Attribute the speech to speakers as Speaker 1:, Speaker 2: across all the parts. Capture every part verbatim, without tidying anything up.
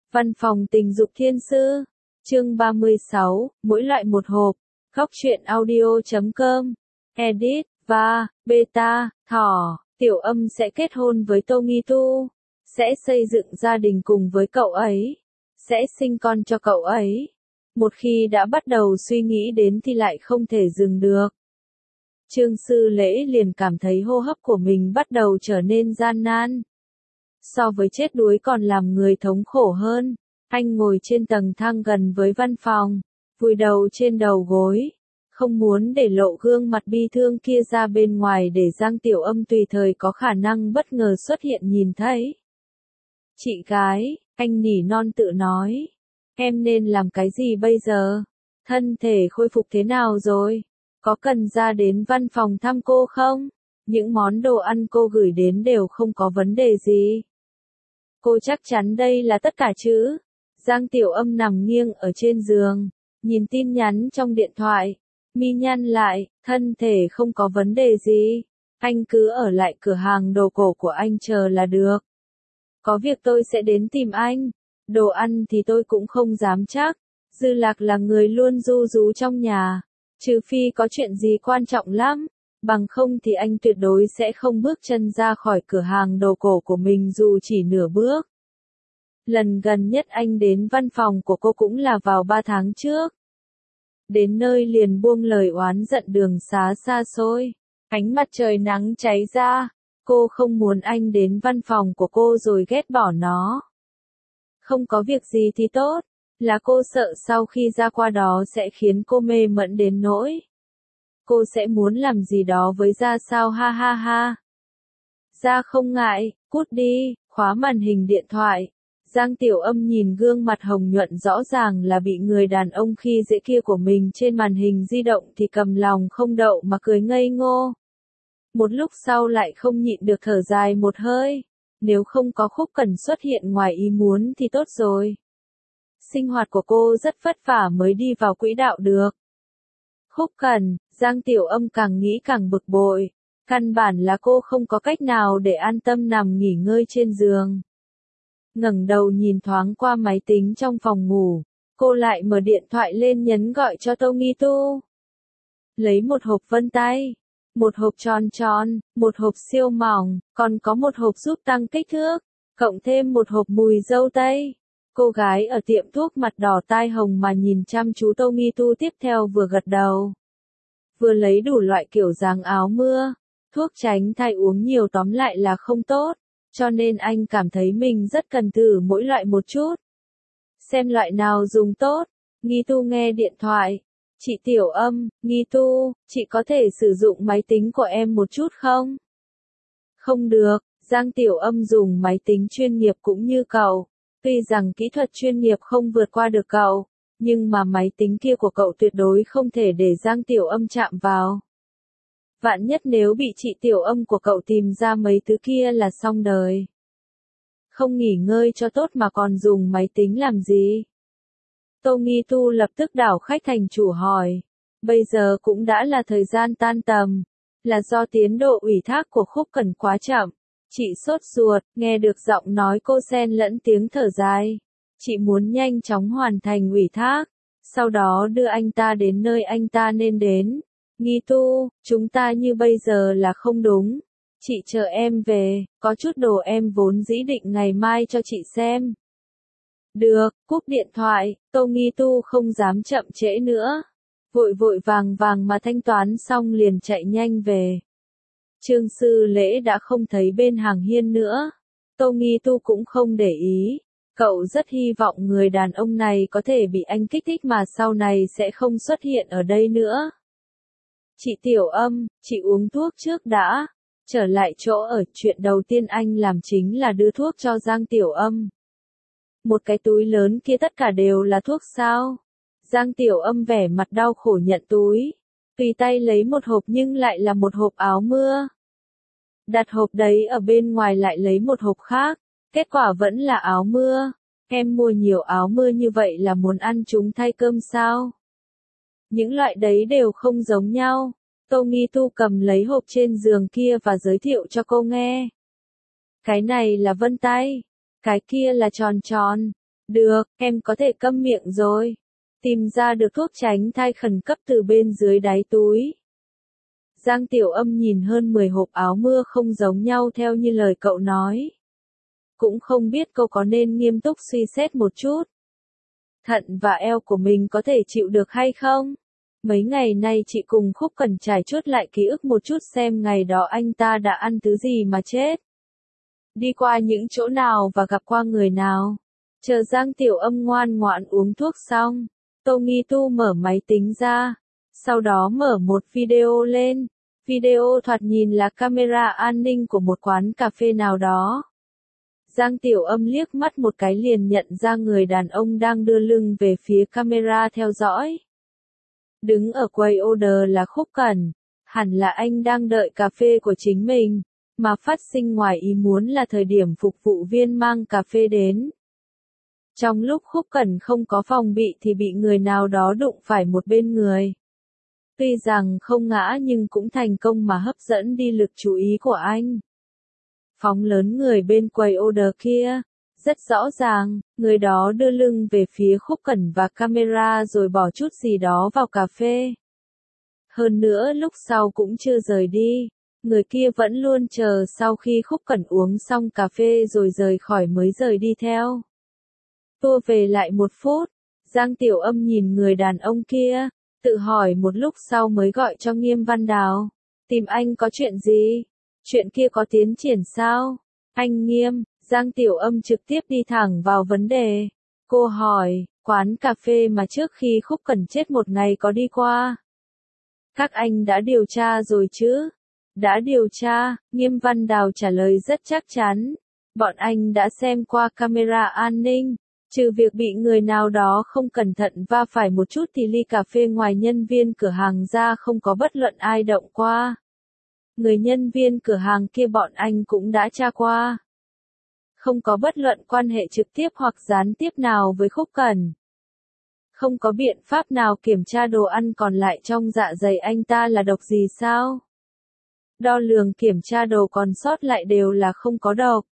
Speaker 1: Văn phòng tình dục thiên sư. Chương ba mươi sáu, mỗi loại một hộp. Góc truyện audio chấm com. Edit, và, beta, thỏ, Tiểu Âm sẽ kết hôn với Togito. Sẽ xây dựng gia đình cùng với cậu ấy. Sẽ sinh con cho cậu ấy. Một khi đã bắt đầu suy nghĩ đến thì lại không thể dừng được. Trương Sư Lễ liền cảm thấy hô hấp của mình bắt đầu trở nên gian nan. So với chết đuối còn làm người thống khổ hơn. Anh ngồi trên tầng thang gần với văn phòng, vùi đầu trên đầu gối, không muốn để lộ gương mặt bi thương kia ra bên ngoài để Giang Tiểu Âm tùy thời có khả năng bất ngờ xuất hiện nhìn thấy. Chị gái, anh nỉ non tự nói, em nên làm cái gì bây giờ? Thân thể khôi phục thế nào rồi? Có cần ra đến văn phòng thăm cô không? Những món đồ ăn cô gửi đến đều không có vấn đề gì. Cô chắc chắn đây là tất cả chứ? Giang Tiểu Âm nằm nghiêng ở trên giường, nhìn tin nhắn trong điện thoại, mi nhăn lại, thân thể không có vấn đề gì, anh cứ ở lại cửa hàng đồ cổ của anh chờ là được. Có việc tôi sẽ đến tìm anh, đồ ăn thì tôi cũng không dám chắc, Dư Lạc là người luôn ru rú trong nhà, trừ phi có chuyện gì quan trọng lắm, bằng không thì anh tuyệt đối sẽ không bước chân ra khỏi cửa hàng đồ cổ của mình dù chỉ nửa bước. Lần gần nhất anh đến văn phòng của cô cũng là vào ba tháng trước. Đến nơi liền buông lời oán giận đường xá xa xôi. Ánh mặt trời nắng cháy ra. Cô không muốn anh đến văn phòng của cô rồi ghét bỏ nó. Không có việc gì thì tốt. Là cô sợ sau khi ra qua đó sẽ khiến cô mê mẩn đến nỗi. Cô sẽ muốn làm gì đó với Gia sao ha ha ha. Gia không ngại, cút đi, khóa màn hình điện thoại. Giang Tiểu Âm nhìn gương mặt hồng nhuận rõ ràng là bị người đàn ông khi dễ kia của mình trên màn hình di động thì cầm lòng không đậu mà cười ngây ngô. Một lúc sau lại không nhịn được thở dài một hơi. Nếu không có Khúc Cẩn xuất hiện ngoài ý muốn thì tốt rồi. Sinh hoạt của cô rất vất vả mới đi vào quỹ đạo được. Khúc Cẩn, Giang Tiểu Âm càng nghĩ càng bực bội. Căn bản là cô không có cách nào để an tâm nằm nghỉ ngơi trên giường. Ngẩng đầu nhìn thoáng qua máy tính trong phòng ngủ, cô lại mở điện thoại lên nhấn gọi cho Togito. Lấy một hộp vân tay, một hộp tròn tròn, một hộp siêu mỏng, còn có một hộp giúp tăng kích thước, cộng thêm một hộp mùi dâu tây. Cô gái ở tiệm thuốc mặt đỏ tai hồng mà nhìn chăm chú Togito tiếp theo vừa gật đầu. Vừa lấy đủ loại kiểu dáng áo mưa, thuốc tránh thai uống nhiều tóm lại là không tốt. Cho nên anh cảm thấy mình rất cần thử mỗi loại một chút. Xem loại nào dùng tốt. Nghi Tu nghe điện thoại. Chị Tiểu Âm, Nghi Tu, chị có thể sử dụng máy tính của em một chút không? Không được, Giang Tiểu Âm dùng máy tính chuyên nghiệp cũng như cậu. Tuy rằng kỹ thuật chuyên nghiệp không vượt qua được cậu, nhưng mà máy tính kia của cậu tuyệt đối không thể để Giang Tiểu Âm chạm vào. Vạn nhất nếu bị chị Tiểu Âm của cậu tìm ra mấy thứ kia là xong đời. Không nghỉ ngơi cho tốt mà còn dùng máy tính làm gì? Togito lập tức đảo khách thành chủ hỏi. Bây giờ cũng đã là thời gian tan tầm. Là do tiến độ ủy thác của Khúc Cẩn quá chậm. Chị sốt ruột, nghe được giọng nói cô xen lẫn tiếng thở dài. Chị muốn nhanh chóng hoàn thành ủy thác. Sau đó đưa anh ta đến nơi anh ta nên đến. Nghi Tu, chúng ta như bây giờ là không đúng. Chị chờ em về, có chút đồ em vốn dĩ định ngày mai cho chị xem. Được, cúp điện thoại, Tô Nghi Tu không dám chậm trễ nữa. Vội vội vàng vàng mà thanh toán xong liền chạy nhanh về. Trương Sư Lễ đã không thấy bên hàng hiên nữa. Tô Nghi Tu cũng không để ý. Cậu rất hy vọng người đàn ông này có thể bị anh kích thích mà sau này sẽ không xuất hiện ở đây nữa. Chị Tiểu Âm, chị uống thuốc trước đã. Trở lại chỗ ở, chuyện đầu tiên anh làm chính là đưa thuốc cho Giang Tiểu Âm. Một cái túi lớn kia tất cả đều là thuốc sao? Giang Tiểu Âm vẻ mặt đau khổ nhận túi. Tùy tay lấy một hộp nhưng lại là một hộp áo mưa. Đặt hộp đấy ở bên ngoài lại lấy một hộp khác. Kết quả vẫn là áo mưa. Em mua nhiều áo mưa như vậy là muốn ăn chúng thay cơm sao? Những loại đấy đều không giống nhau. Togito cầm lấy hộp trên giường kia và giới thiệu cho cô nghe. Cái này là vân tay. Cái kia là tròn tròn. Được, em có thể câm miệng rồi. Tìm ra được thuốc tránh thai khẩn cấp từ bên dưới đáy túi. Giang Tiểu Âm nhìn hơn mười hộp áo mưa không giống nhau theo như lời cậu nói. Cũng không biết cô có nên nghiêm túc suy xét một chút. Thận và eo của mình có thể chịu được hay không? Mấy ngày nay chị cùng Khúc Cẩn trải chuốt lại ký ức một chút xem ngày đó anh ta đã ăn thứ gì mà chết. Đi qua những chỗ nào và gặp qua người nào. Chờ Giang Tiểu Âm ngoan ngoãn uống thuốc xong, Tô Nghi Tu mở máy tính ra. Sau đó mở một video lên. Video thoạt nhìn là camera an ninh của một quán cà phê nào đó. Giang Tiểu Âm liếc mắt một cái liền nhận ra người đàn ông đang đưa lưng về phía camera theo dõi. Đứng ở quầy order là Khúc Cẩn, hẳn là anh đang đợi cà phê của chính mình, mà phát sinh ngoài ý muốn là thời điểm phục vụ viên mang cà phê đến. Trong lúc Khúc Cẩn không có phòng bị thì bị người nào đó đụng phải một bên người. Tuy rằng không ngã nhưng cũng thành công mà hấp dẫn đi lực chú ý của anh. Phóng lớn người bên quầy order kia. Rất rõ ràng, người đó đưa lưng về phía Khúc Cẩn và camera rồi bỏ chút gì đó vào cà phê. Hơn nữa lúc sau cũng chưa rời đi, người kia vẫn luôn chờ sau khi Khúc Cẩn uống xong cà phê rồi rời khỏi mới rời đi theo. Tua về lại một phút, Giang Tiểu Âm nhìn người đàn ông kia, tự hỏi một lúc sau mới gọi cho Nghiêm Văn Đào. Tìm anh có chuyện gì? Chuyện kia có tiến triển sao? Anh Nghiêm. Giang Tiểu Âm trực tiếp đi thẳng vào vấn đề. Cô hỏi, quán cà phê mà trước khi Khúc Cẩn chết một ngày có đi qua. Các anh đã điều tra rồi chứ? Đã điều tra, Nghiêm Văn Đào trả lời rất chắc chắn. Bọn anh đã xem qua camera an ninh. Trừ việc bị người nào đó không cẩn thận va phải một chút thì ly cà phê ngoài nhân viên cửa hàng ra không có bất luận ai động qua. Người nhân viên cửa hàng kia bọn anh cũng đã tra qua. Không có bất luận quan hệ trực tiếp hoặc gián tiếp nào với Khúc Cẩn. Không có biện pháp nào kiểm tra đồ ăn còn lại trong dạ dày anh ta là độc gì sao? Đo lường kiểm tra đồ còn sót lại đều là không có độc.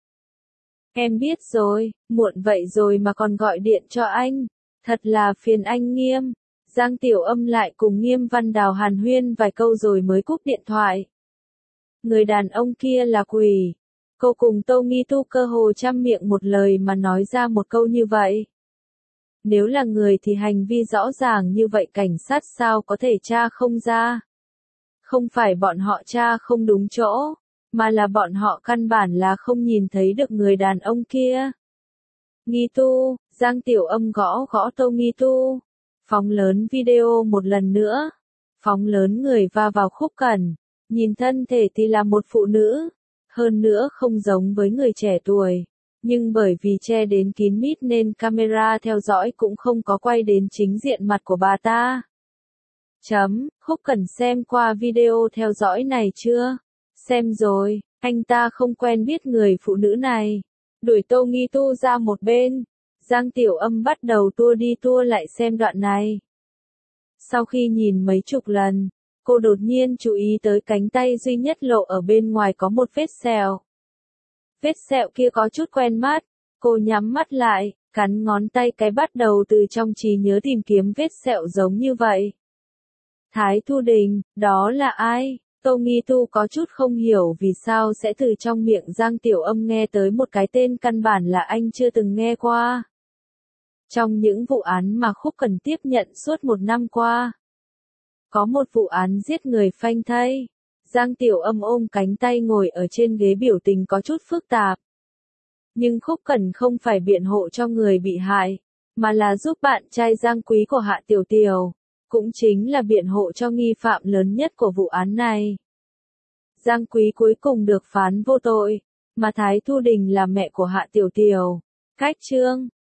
Speaker 1: Em biết rồi, muộn vậy rồi mà còn gọi điện cho anh. Thật là phiền anh Nghiêm. Giang Tiểu Âm lại cùng Nghiêm Văn Đào hàn huyên vài câu rồi mới cúp điện thoại. Người đàn ông kia là quỷ. Cô cùng Tô Nghi Tu cơ hồ trăm miệng một lời mà nói ra một câu như vậy. Nếu là người thì hành vi rõ ràng như vậy cảnh sát sao có thể tra không ra. Không phải bọn họ tra không đúng chỗ, mà là bọn họ căn bản là không nhìn thấy được người đàn ông kia. Nghi Tu, Giang Tiểu Âm gõ gõ Tô Nghi Tu. Phóng lớn video một lần nữa. Phóng lớn người va vào Khúc Cẩn. Nhìn thân thể thì là một phụ nữ. Hơn nữa không giống với người trẻ tuổi. Nhưng bởi vì che đến kín mít nên camera theo dõi cũng không có quay đến chính diện mặt của bà ta. Chấm, Khúc Cẩn xem qua video theo dõi này chưa? Xem rồi, anh ta không quen biết người phụ nữ này. Đuổi Tô Nghi Tu ra một bên. Giang Tiểu Âm bắt đầu tua đi tua lại xem đoạn này. Sau khi nhìn mấy chục lần, cô đột nhiên chú ý tới cánh tay duy nhất lộ ở bên ngoài có một vết sẹo. Vết sẹo kia có chút quen mắt, cô nhắm mắt lại, cắn ngón tay cái bắt đầu từ trong trí nhớ tìm kiếm vết sẹo giống như vậy. Thái Thu Đình, đó là ai? Tô Nghi Tu có chút không hiểu vì sao sẽ từ trong miệng Giang Tiểu Âm nghe tới một cái tên căn bản là anh chưa từng nghe qua. Trong những vụ án mà Khúc Cẩn tiếp nhận suốt một năm qua, có một vụ án giết người phanh thây. Giang Tiểu Âm ôm cánh tay ngồi ở trên ghế biểu tình có chút phức tạp. Nhưng Khúc Cẩn không phải biện hộ cho người bị hại, mà là giúp bạn trai Giang Quý của Hạ Tiểu Tiểu, cũng chính là biện hộ cho nghi phạm lớn nhất của vụ án này. Giang Quý cuối cùng được phán vô tội, mà Thái Thu Đình là mẹ của Hạ Tiểu Tiểu. Cách chương